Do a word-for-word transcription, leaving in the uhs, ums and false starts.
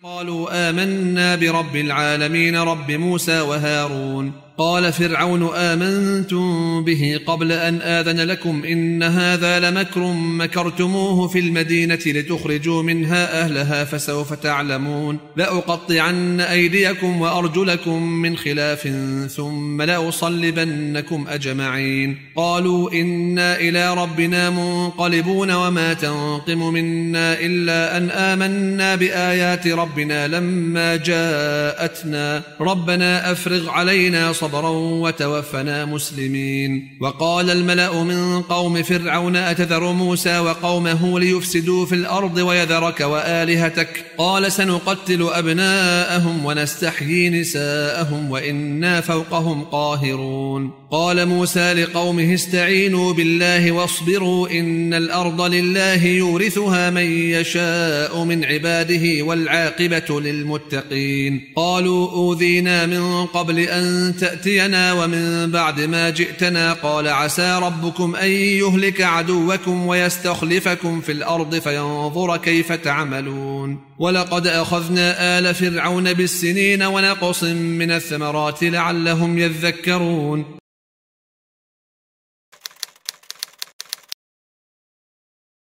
قالوا آمنا برب العالمين رب موسى وهارون. قال فرعون آمنتم به قبل أن آذن لكم إن هذا لمكر مكرتموه في المدينة لتخرجوا منها أهلها فسوف تعلمون لأقطعن أيديكم وأرجلكم من خلاف ثم لأصلبنكم أجمعين. قالوا إنا إلى ربنا منقلبون وما تنقم منا إلا أن آمنا بآيات ربنا لما جاءتنا ربنا أفرغ علينا صبرا وتوفنا مسلمين. وقال الملأ من قوم فرعون أتذر موسى وقومه ليفسدوا في الأرض ويذرك وآلهتك قال سنقتل أبناءهم ونستحيي نساءهم وإنا فوقهم قاهرون. قال موسى لقومه استعينوا بالله واصبروا إن الأرض لله يورثها من يشاء من عباده والعاقبة للمتقين. قالوا أوذينا من قبل أن تأتينا ومن بعد ما جئتنا قال عسى ربكم أن يهلك عدوكم ويستخلفكم في الأرض فينظر كيف تعملون. ولقد أخذنا آل فرعون بالسنين ونقص من الثمرات لعلهم يذكرون.